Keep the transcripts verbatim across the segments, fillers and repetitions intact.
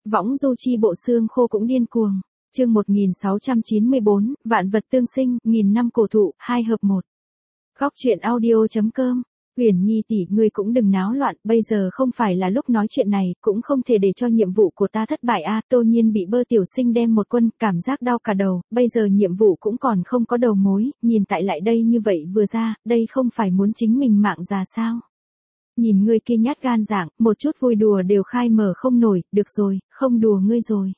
Võng du chi bộ xương khô cũng điên cuồng. Chương một nghìn sáu trăm chín mươi bốn, vạn vật tương sinh, nghìn năm cổ thụ, hai hợp một. Góc truyện audio.com. Huyền Nhi tỷ, ngươi cũng đừng náo loạn, bây giờ không phải là lúc nói chuyện này, cũng không thể để cho nhiệm vụ của ta thất bại a. Tô Nhiên bị Bơ tiểu sinh đem một quân, cảm giác đau cả đầu, bây giờ nhiệm vụ cũng còn không có đầu mối, nhìn tại lại đây như vậy vừa ra, đây không phải muốn chính mình mạng già sao? Nhìn ngươi kia nhát gan dạng, một chút vui đùa đều khai mở không nổi, được rồi, không đùa ngươi rồi.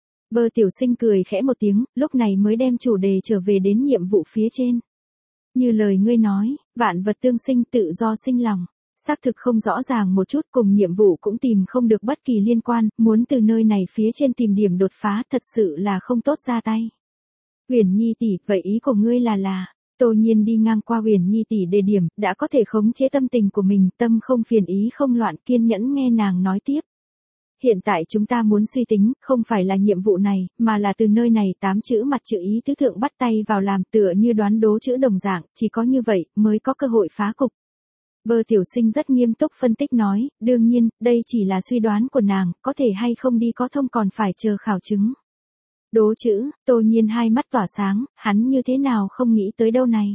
Bơ tiểu sinh cười khẽ một tiếng, lúc này mới đem chủ đề trở về đến nhiệm vụ phía trên. Như lời ngươi nói, vạn vật tương sinh tự do sinh lòng, xác thực không rõ ràng một chút, cùng nhiệm vụ cũng tìm không được bất kỳ liên quan, muốn từ nơi này phía trên tìm điểm đột phá thật sự là không tốt ra tay. Huyền Nhi tỷ, vậy ý của ngươi là là, Tô Nhiên đi ngang qua Huyền Nhi tỷ đề điểm, đã có thể khống chế tâm tình của mình, tâm không phiền ý không loạn, kiên nhẫn nghe nàng nói tiếp. Hiện tại chúng ta muốn suy tính, không phải là nhiệm vụ này, mà là từ nơi này tám chữ mặt chữ ý tứ thượng bắt tay vào làm, tựa như đoán đố chữ đồng dạng, chỉ có như vậy, mới có cơ hội phá cục. Bơ tiểu sinh rất nghiêm túc phân tích nói, đương nhiên, đây chỉ là suy đoán của nàng, có thể hay không đi có thông còn phải chờ khảo chứng. Đố chữ, Tô Nhiên hai mắt tỏa sáng, hắn như thế nào không nghĩ tới đâu này.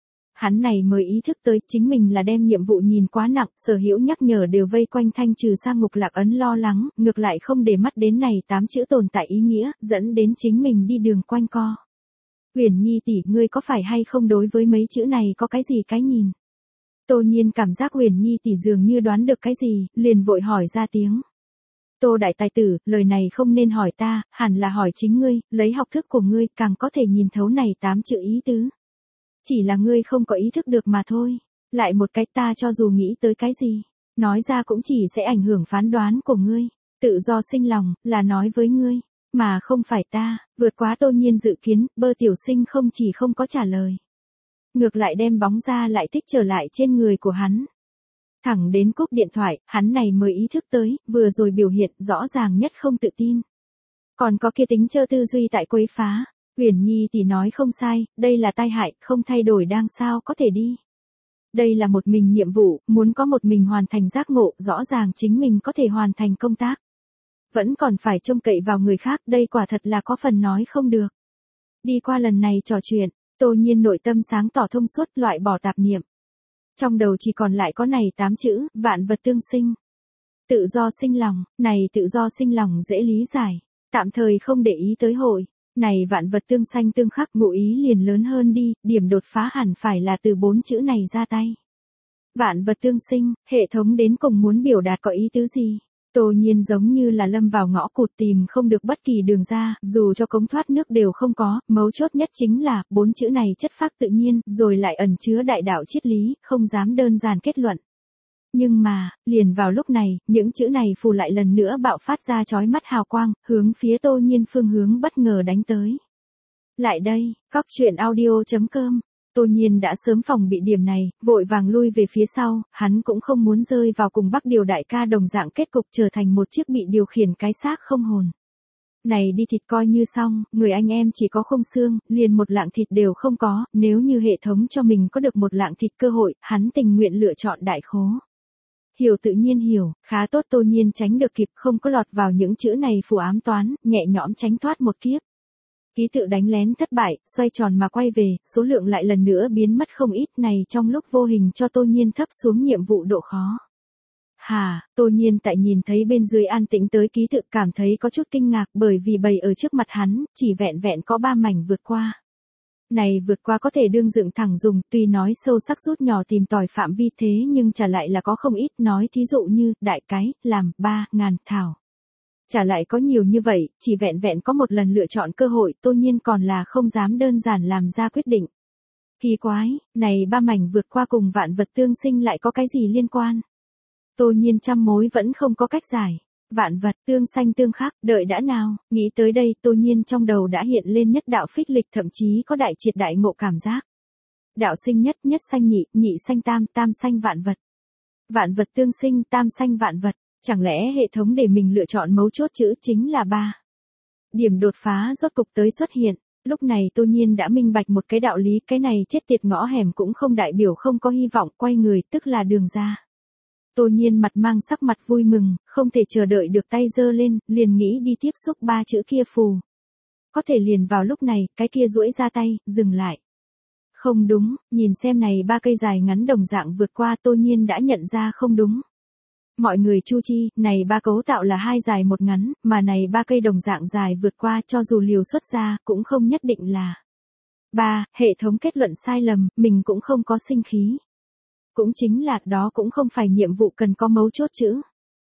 Hắn này mới ý thức tới chính mình là đem nhiệm vụ nhìn quá nặng, sở hữu nhắc nhở đều vây quanh thanh trừ sang Ngục Lạc Ấn lo lắng, ngược lại không để mắt đến này tám chữ tồn tại ý nghĩa, dẫn đến chính mình đi đường quanh co. Huyền Nhi tỷ, ngươi có phải hay không đối với mấy chữ này có cái gì cái nhìn? Tô Nhiên cảm giác Huyền Nhi tỷ dường như đoán được cái gì, liền vội hỏi ra tiếng. Tô đại tài tử, lời này không nên hỏi ta, hẳn là hỏi chính ngươi, lấy học thức của ngươi càng có thể nhìn thấu này tám chữ ý tứ. Chỉ là ngươi không có ý thức được mà thôi. Lại một cái, ta cho dù nghĩ tới cái gì, nói ra cũng chỉ sẽ ảnh hưởng phán đoán của ngươi. Tự do sinh lòng, là nói với ngươi, mà không phải ta. Vượt quá Tô Nhiên dự kiến, Bơ tiểu sinh không chỉ không có trả lời, ngược lại đem bóng ra lại thích trở lại trên người của hắn. Thẳng đến cúp điện thoại, hắn này mới ý thức tới, vừa rồi biểu hiện rõ ràng nhất không tự tin. Còn có kia tính chơ tư duy tại quấy phá. Huyền Nhi tỷ nói không sai, đây là tai hại, không thay đổi đang sao có thể đi. Đây là một mình nhiệm vụ, muốn có một mình hoàn thành giác ngộ, rõ ràng chính mình có thể hoàn thành công tác. Vẫn còn phải trông cậy vào người khác, đây quả thật là có phần nói không được. Đi qua lần này trò chuyện, Tô Nhiên nội tâm sáng tỏ thông suốt, loại bỏ tạp niệm. Trong đầu chỉ còn lại có này tám chữ, vạn vật tương sinh. Tự do sinh lòng, này tự do sinh lòng dễ lý giải, tạm thời không để ý tới hội. Này vạn vật tương sanh tương khắc, ngụ ý liền lớn hơn đi, điểm đột phá hẳn phải là từ bốn chữ này ra tay. Vạn vật tương sinh, hệ thống đến cùng muốn biểu đạt có ý tứ gì? Tô Nhiên giống như là lâm vào ngõ cụt tìm không được bất kỳ đường ra, dù cho cống thoát nước đều không có, mấu chốt nhất chính là, bốn chữ này chất phác tự nhiên, rồi lại ẩn chứa đại đạo triết lý, không dám đơn giản kết luận. Nhưng mà, liền vào lúc này, những chữ này phù lại lần nữa bạo phát ra chói mắt hào quang, hướng phía Tô Nhiên phương hướng bất ngờ đánh tới. Lại đây, góc truyện audio.com. Tô Nhiên đã sớm phòng bị điểm này, vội vàng lui về phía sau, hắn cũng không muốn rơi vào cùng Bắc Điều đại ca đồng dạng kết cục trở thành một chiếc bị điều khiển cái xác không hồn. Này đi thịt coi như xong, người anh em chỉ có không xương, liền một lạng thịt đều không có, nếu như hệ thống cho mình có được một lạng thịt cơ hội, hắn tình nguyện lựa chọn đại khố. Hiểu tự nhiên hiểu, khá tốt Tô Nhiên tránh được kịp, không có lọt vào những chữ này phù ám toán, nhẹ nhõm tránh thoát một kiếp. Ký tự đánh lén thất bại, xoay tròn mà quay về, số lượng lại lần nữa biến mất không ít, này trong lúc vô hình cho Tô Nhiên thấp xuống nhiệm vụ độ khó. Hà, Tô Nhiên tại nhìn thấy bên dưới an tĩnh tới ký tự cảm thấy có chút kinh ngạc, bởi vì bày ở trước mặt hắn, chỉ vẹn vẹn có ba mảnh vượt qua. Này vượt qua có thể đương dựng thẳng dùng, tuy nói sâu sắc rút nhỏ tìm tòi phạm vi thế nhưng trả lại là có không ít, nói thí dụ như, đại cái, làm, ba, ngàn, thảo. Trả lại có nhiều như vậy, chỉ vẹn vẹn có một lần lựa chọn cơ hội, Tô Nhiên còn là không dám đơn giản làm ra quyết định. Kỳ quái, này ba mảnh vượt qua cùng vạn vật tương sinh lại có cái gì liên quan? Tô Nhiên trăm mối vẫn không có cách giải. Vạn vật tương sanh tương khắc, đợi đã nào, nghĩ tới đây Tô Nhiên trong đầu đã hiện lên nhất đạo phích lịch, thậm chí có đại triệt đại ngộ cảm giác. Đạo sinh nhất, nhất sanh nhị, nhị sanh tam, tam sanh vạn vật. Vạn vật tương sinh, tam sanh vạn vật, chẳng lẽ hệ thống để mình lựa chọn mấu chốt chữ chính là ba. Điểm đột phá rốt cục tới xuất hiện, lúc này Tô Nhiên đã minh bạch một cái đạo lý, cái này chết tiệt ngõ hẻm cũng không đại biểu không có hy vọng, quay người tức là đường ra. Tô Nhiên mặt mang sắc mặt vui mừng, không thể chờ đợi được tay giơ lên, liền nghĩ đi tiếp xúc ba chữ kia phù. Có thể liền vào lúc này, cái kia duỗi ra tay, dừng lại. Không đúng, nhìn xem này ba cây dài ngắn đồng dạng vượt qua, Tô Nhiên đã nhận ra không đúng. Mọi người chu chi, này ba cấu tạo là hai dài một ngắn, mà này ba cây đồng dạng dài vượt qua cho dù liều xuất ra, cũng không nhất định là. ba. Hệ thống kết luận sai lầm, mình cũng không có sinh khí. Cũng chính là, đó cũng không phải nhiệm vụ cần có mấu chốt chữ.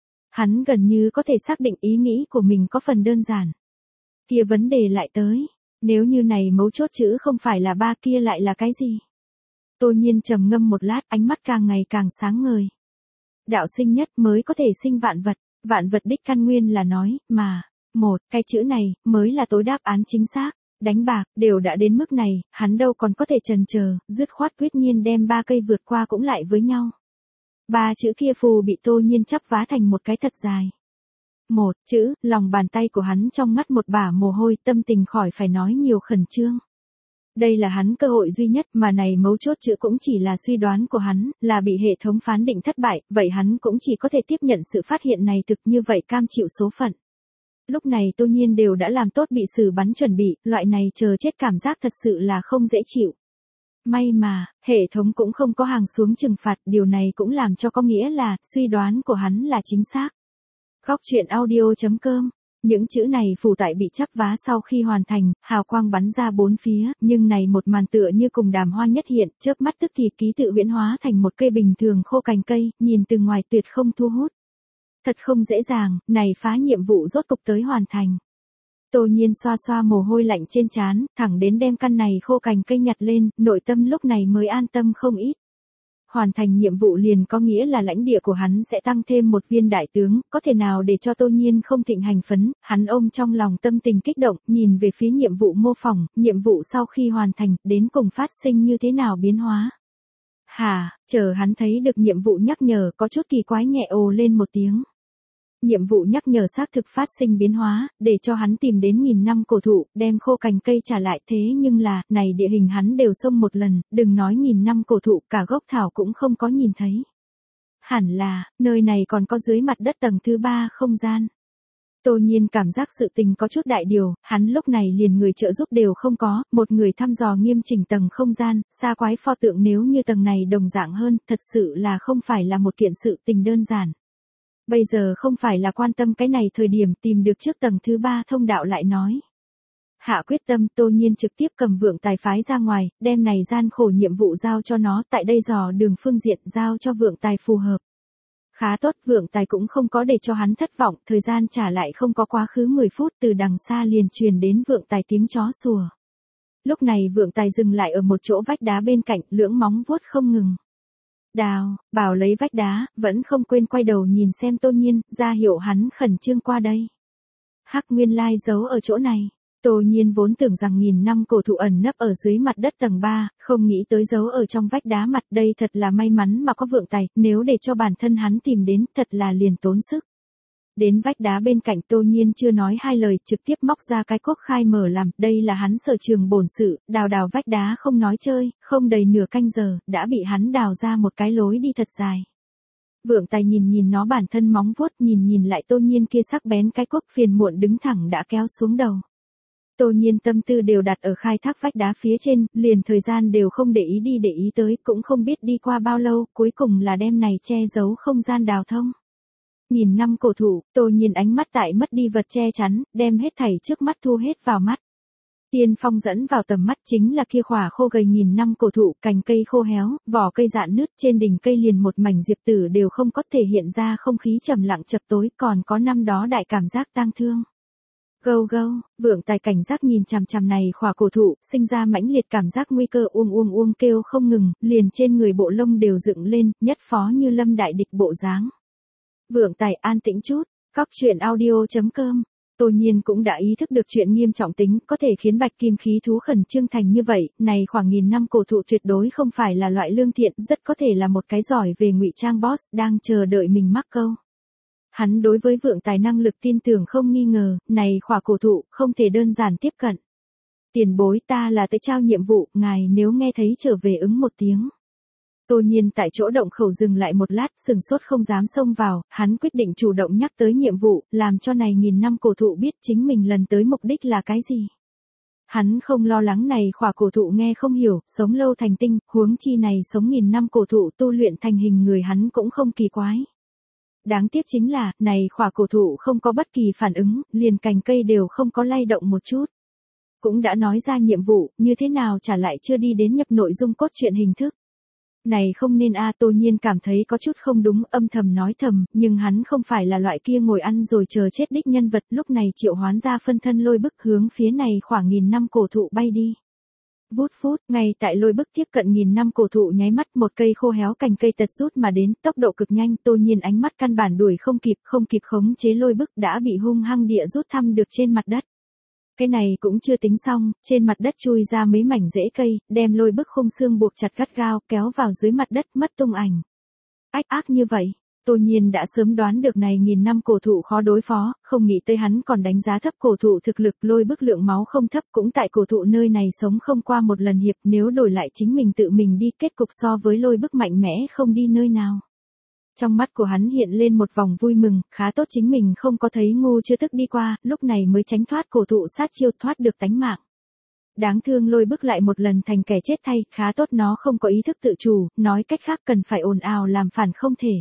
Hắn gần như có thể xác định ý nghĩ của mình có phần đơn giản. Kia vấn đề lại tới, nếu như này mấu chốt chữ không phải là ba kia lại là cái gì? Tô Nhiên trầm ngâm một lát, ánh mắt càng ngày càng sáng ngời. Đạo sinh nhất mới có thể sinh vạn vật, vạn vật đích căn nguyên là nói, mà, một, cái chữ này, mới là tối đáp án chính xác. Đánh bạc, đều đã đến mức này, hắn đâu còn có thể chần chờ, dứt khoát quyết nhiên đem ba cây vượt qua cũng lại với nhau. Ba chữ kia phù bị Tô Nhiên chắp vá thành một cái thật dài. Một chữ, lòng bàn tay của hắn trong ngắt một bả mồ hôi, tâm tình khỏi phải nói nhiều khẩn trương. Đây là hắn cơ hội duy nhất, mà này mấu chốt chữ cũng chỉ là suy đoán của hắn, là bị hệ thống phán định thất bại, vậy hắn cũng chỉ có thể tiếp nhận sự phát hiện này thực như vậy cam chịu số phận. Lúc này Tô Nhiên đều đã làm tốt bị xử bắn chuẩn bị, loại này chờ chết cảm giác thật sự là không dễ chịu. May mà, hệ thống cũng không có hàng xuống trừng phạt, điều này cũng làm cho có nghĩa là, suy đoán của hắn là chính xác. Góc truyện audio chấm com. Những chữ này phủ tại bị chắp vá sau khi hoàn thành, hào quang bắn ra bốn phía, nhưng này một màn tựa như cùng đàm hoa nhất hiện, chớp mắt tức thì ký tự huyễn hóa thành một cây bình thường khô cành cây, nhìn từ ngoài tuyệt không thu hút. Thật không dễ dàng, này phá nhiệm vụ rốt cục tới hoàn thành. Tô Nhiên xoa xoa mồ hôi lạnh trên trán, thẳng đến đem căn này khô cành cây nhặt lên, nội tâm lúc này mới an tâm không ít. Hoàn thành nhiệm vụ liền có nghĩa là lãnh địa của hắn sẽ tăng thêm một viên đại tướng, có thể nào để cho Tô Nhiên không thịnh hành phấn, hắn ôm trong lòng tâm tình kích động, nhìn về phía nhiệm vụ mô phỏng, nhiệm vụ sau khi hoàn thành, đến cùng phát sinh như thế nào biến hóa. Hà, chờ hắn thấy được nhiệm vụ nhắc nhở có chút kỳ quái nhẹ ồ lên một tiếng. Nhiệm vụ nhắc nhở xác thực phát sinh biến hóa, để cho hắn tìm đến nghìn năm cổ thụ, đem khô cành cây trả lại, thế nhưng là, này địa hình hắn đều xông một lần, đừng nói nghìn năm cổ thụ, cả gốc thảo cũng không có nhìn thấy. Hẳn là, nơi này còn có dưới mặt đất tầng thứ ba không gian. Tô Nhiên cảm giác sự tình có chút đại điều, hắn lúc này liền người trợ giúp đều không có, một người thăm dò nghiêm chỉnh tầng không gian, xa quái pho tượng nếu như tầng này đồng dạng hơn, thật sự là không phải là một kiện sự tình đơn giản. Bây giờ không phải là quan tâm cái này thời điểm tìm được trước tầng thứ ba thông đạo lại nói. Hạ quyết tâm, Tô Nhiên trực tiếp cầm vượng tài phái ra ngoài, đem này gian khổ nhiệm vụ giao cho nó, tại đây dò đường phương diện giao cho vượng tài phù hợp. Khá tốt, vượng tài cũng không có để cho hắn thất vọng, thời gian trả lại không có quá khứ mười phút, từ đằng xa liền truyền đến vượng tài tiếng chó sủa. Lúc này vượng tài dừng lại ở một chỗ vách đá bên cạnh, lưỡng móng vuốt không ngừng. Đào, bảo lấy vách đá, vẫn không quên quay đầu nhìn xem Tô Nhiên, ra hiệu hắn khẩn trương qua đây. Hắc nguyên lai giấu ở chỗ này. Tô Nhiên vốn tưởng rằng nghìn năm cổ thụ ẩn nấp ở dưới mặt đất tầng ba, không nghĩ tới giấu ở trong vách đá mặt, đây thật là may mắn mà có vượng tài, nếu để cho bản thân hắn tìm đến, thật là liền tốn sức. Đến vách đá bên cạnh Tô Nhiên chưa nói hai lời, trực tiếp móc ra cái cuốc khai mở làm, đây là hắn sở trường bổn sự, đào đào vách đá không nói chơi, không đầy nửa canh giờ, đã bị hắn đào ra một cái lối đi thật dài. Vượng tài nhìn nhìn nó bản thân móng vuốt, nhìn nhìn lại Tô Nhiên kia sắc bén cái cuốc, phiền muộn đứng thẳng đã kéo xuống đầu. Tô Nhiên tâm tư đều đặt ở khai thác vách đá phía trên, liền thời gian đều không để ý đi để ý tới, cũng không biết đi qua bao lâu, cuối cùng là đem này che giấu không gian đào thông. Nhìn năm cổ thụ, Tô Nhiên ánh mắt tại mất đi vật che chắn, đem hết thảy trước mắt thu hết vào mắt. Tiên phong dẫn vào tầm mắt chính là kia khỏa khô gầy nghìn năm cổ thụ, cành cây khô héo, vỏ cây rạn nứt, trên đỉnh cây liền một mảnh diệp tử đều không có thể hiện ra không khí trầm lặng chập tối, còn có năm đó đại cảm giác tang thương. Gâu gâu, vượng tài cảnh giác nhìn chằm chằm này khỏa cổ thụ, sinh ra mãnh liệt cảm giác nguy cơ, uông uông uông kêu không ngừng, liền trên người bộ lông đều dựng lên, nhất phó như lâm đại địch bộ dáng. Vượng tài an tĩnh chút, góc truyện audio chấm com. Tô Nhiên cũng đã ý thức được chuyện nghiêm trọng tính, có thể khiến bạch kim khí thú khẩn trương thành như vậy, này khoảng nghìn năm cổ thụ tuyệt đối không phải là loại lương thiện, rất có thể là một cái giỏi về ngụy trang boss, đang chờ đợi mình mắc câu. Hắn đối với vượng tài năng lực tin tưởng không nghi ngờ, này khỏa cổ thụ, không thể đơn giản tiếp cận. Tiền bối, ta là tới trao nhiệm vụ, ngài nếu nghe thấy trở về ứng một tiếng. Tô Nhiên tại chỗ động khẩu dừng lại một lát, sừng sốt không dám xông vào, hắn quyết định chủ động nhắc tới nhiệm vụ, làm cho này nghìn năm cổ thụ biết chính mình lần tới mục đích là cái gì. Hắn không lo lắng này khỏa cổ thụ nghe không hiểu, sống lâu thành tinh, huống chi này sống nghìn năm cổ thụ tu luyện thành hình người hắn cũng không kỳ quái. Đáng tiếc chính là, này khỏa cổ thụ không có bất kỳ phản ứng, liền cành cây đều không có lay động một chút. Cũng đã nói ra nhiệm vụ, như thế nào trả lại chưa đi đến nhập nội dung cốt truyện hình thức. Này không nên a Tô Nhiên cảm thấy có chút không đúng, âm thầm nói thầm, nhưng hắn không phải là loại kia ngồi ăn rồi chờ chết đích nhân vật, lúc này triệu hoán ra phân thân lôi bức hướng phía này khoảng nghìn năm cổ thụ bay đi. Vút phút, ngay tại lôi bức tiếp cận nghìn năm cổ thụ nháy mắt một cây khô héo cành cây tật rút mà đến, tốc độ cực nhanh, Tô Nhiên ánh mắt căn bản đuổi không kịp, không kịp khống chế lôi bức đã bị hung hăng địa rút thăm được trên mặt đất. Cái này cũng chưa tính xong, trên mặt đất chui ra mấy mảnh rễ cây, đem lôi bức khung xương buộc chặt gắt gao, kéo vào dưới mặt đất mất tung ảnh. Ách ác như vậy, Tô Nhiên đã sớm đoán được này nghìn năm cổ thụ khó đối phó, không nghĩ tới hắn còn đánh giá thấp cổ thụ thực lực, lôi bức lượng máu không thấp, cũng tại cổ thụ nơi này sống không qua một lần hiệp, nếu đổi lại chính mình tự mình đi, kết cục so với lôi bức mạnh mẽ không đi nơi nào. Trong mắt của hắn hiện lên một vòng vui mừng, khá tốt chính mình không có thấy ngu chưa tức đi qua, lúc này mới tránh thoát cổ thụ sát chiêu, thoát được tánh mạng. Đáng thương lôi bức lại một lần thành kẻ chết thay, khá tốt nó không có ý thức tự chủ, nói cách khác cần phải ồn ào làm phản không thể.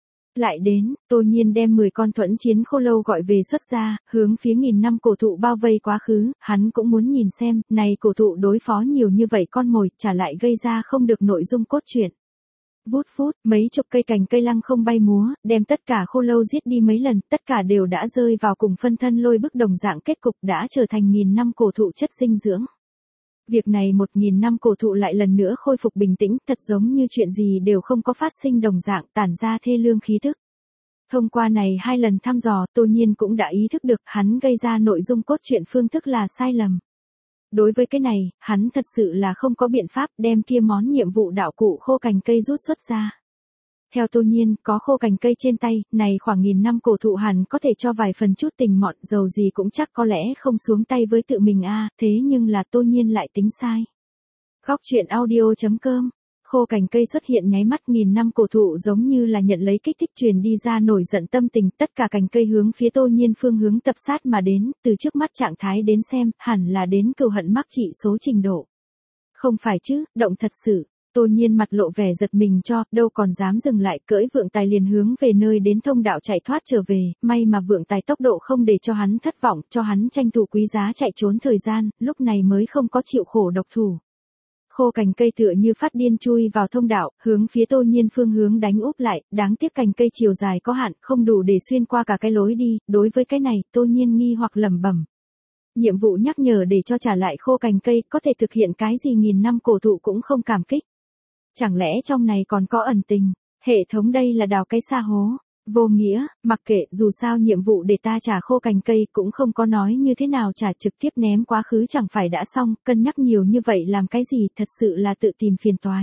Lại đến, Tô Nhiên đem mười con thuẫn chiến khô lâu gọi về xuất ra, hướng phía nghìn năm cổ thụ bao vây quá khứ, hắn cũng muốn nhìn xem, này cổ thụ đối phó nhiều như vậy con mồi, trả lại gây ra không được nội dung cốt truyện. Vút phút, mấy chục cây cành cây lăng không bay múa, đem tất cả khô lâu giết đi mấy lần, tất cả đều đã rơi vào cùng phân thân lôi bức đồng dạng kết cục, đã trở thành nghìn năm cổ thụ chất dinh dưỡng. Việc này một nghìn năm cổ thụ lại lần nữa khôi phục bình tĩnh, thật giống như chuyện gì đều không có phát sinh đồng dạng, tản ra thê lương khí thức. Thông qua này hai lần thăm dò, Tô Nhiên cũng đã ý thức được hắn gây ra nội dung cốt truyện phương thức là sai lầm. Đối với cái này, hắn thật sự là không có biện pháp đem kia món nhiệm vụ đạo cụ khô cành cây rút xuất ra. Theo Tô Nhiên, có khô cành cây trên tay, này khoảng nghìn năm cổ thụ hẳn có thể cho vài phần chút tình mọn, dầu gì cũng chắc có lẽ không xuống tay với tự mình a, thế nhưng là Tô Nhiên lại tính sai. Góc truyện audio chấm com. Khô cành cây xuất hiện nháy mắt, nghìn năm cổ thụ giống như là nhận lấy kích thích truyền đi ra nổi giận tâm tình, tất cả cành cây hướng phía Tô Nhiên phương hướng tập sát mà đến, từ trước mắt trạng thái đến xem, hẳn là đến cừu hận mắc trị số trình độ. Không phải chứ, động thật sự. Tô Nhiên mặt lộ vẻ giật mình cho, đâu còn dám dừng lại, cưỡi vượng tài liền hướng về nơi đến thông đạo chạy thoát trở về, may mà vượng tài tốc độ không để cho hắn thất vọng, cho hắn tranh thủ quý giá chạy trốn thời gian, lúc này mới không có chịu khổ độc thủ. Khô cành cây tựa như phát điên chui vào thông đạo, hướng phía Tô Nhiên phương hướng đánh úp lại, đáng tiếc cành cây chiều dài có hạn, không đủ để xuyên qua cả cái lối đi, đối với cái này, Tô Nhiên nghi hoặc lẩm bẩm. Nhiệm vụ nhắc nhở để cho trả lại khô cành cây, có thể thực hiện cái gì nghìn năm cổ thụ cũng không cảm kích. Chẳng lẽ trong này còn có ẩn tình, hệ thống đây là đào cái sa hố, vô nghĩa, mặc kệ, dù sao nhiệm vụ để ta trả khô cành cây cũng không có nói như thế nào trả, trực tiếp ném quá khứ chẳng phải đã xong, cân nhắc nhiều như vậy làm cái gì, thật sự là tự tìm phiền toái.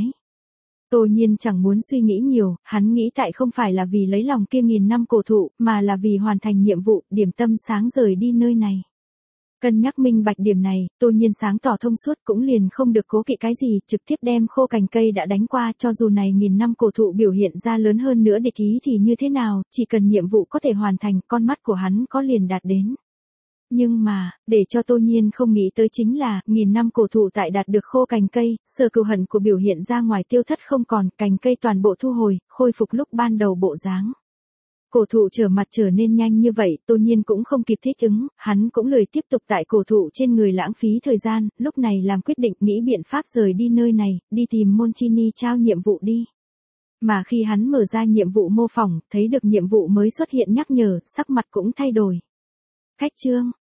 Tô Nhiên chẳng muốn suy nghĩ nhiều, hắn nghĩ tại không phải là vì lấy lòng kia nghìn năm cổ thụ, mà là vì hoàn thành nhiệm vụ, điểm tâm sáng rời đi nơi này. Cân nhắc minh bạch điểm này, Tô Nhiên sáng tỏ thông suốt cũng liền không được cố kỵ cái gì, trực tiếp đem khô cành cây đã đánh qua, cho dù này nghìn năm cổ thụ biểu hiện ra lớn hơn nữa địch ý thì như thế nào, chỉ cần nhiệm vụ có thể hoàn thành, con mắt của hắn có liền đạt đến. Nhưng mà, để cho Tô Nhiên không nghĩ tới chính là, nghìn năm cổ thụ tại đạt được khô cành cây, sở cừu hận của biểu hiện ra ngoài tiêu thất không còn, cành cây toàn bộ thu hồi, khôi phục lúc ban đầu bộ dáng. Cổ thụ trở mặt trở nên nhanh như vậy, Tô Nhiên cũng không kịp thích ứng, hắn cũng lười tiếp tục tại cổ thụ trên người lãng phí thời gian, lúc này làm quyết định nghĩ biện pháp rời đi nơi này, đi tìm Monchini trao nhiệm vụ đi. Mà khi hắn mở ra nhiệm vụ mô phỏng, thấy được nhiệm vụ mới xuất hiện nhắc nhở, sắc mặt cũng thay đổi. Khách chương,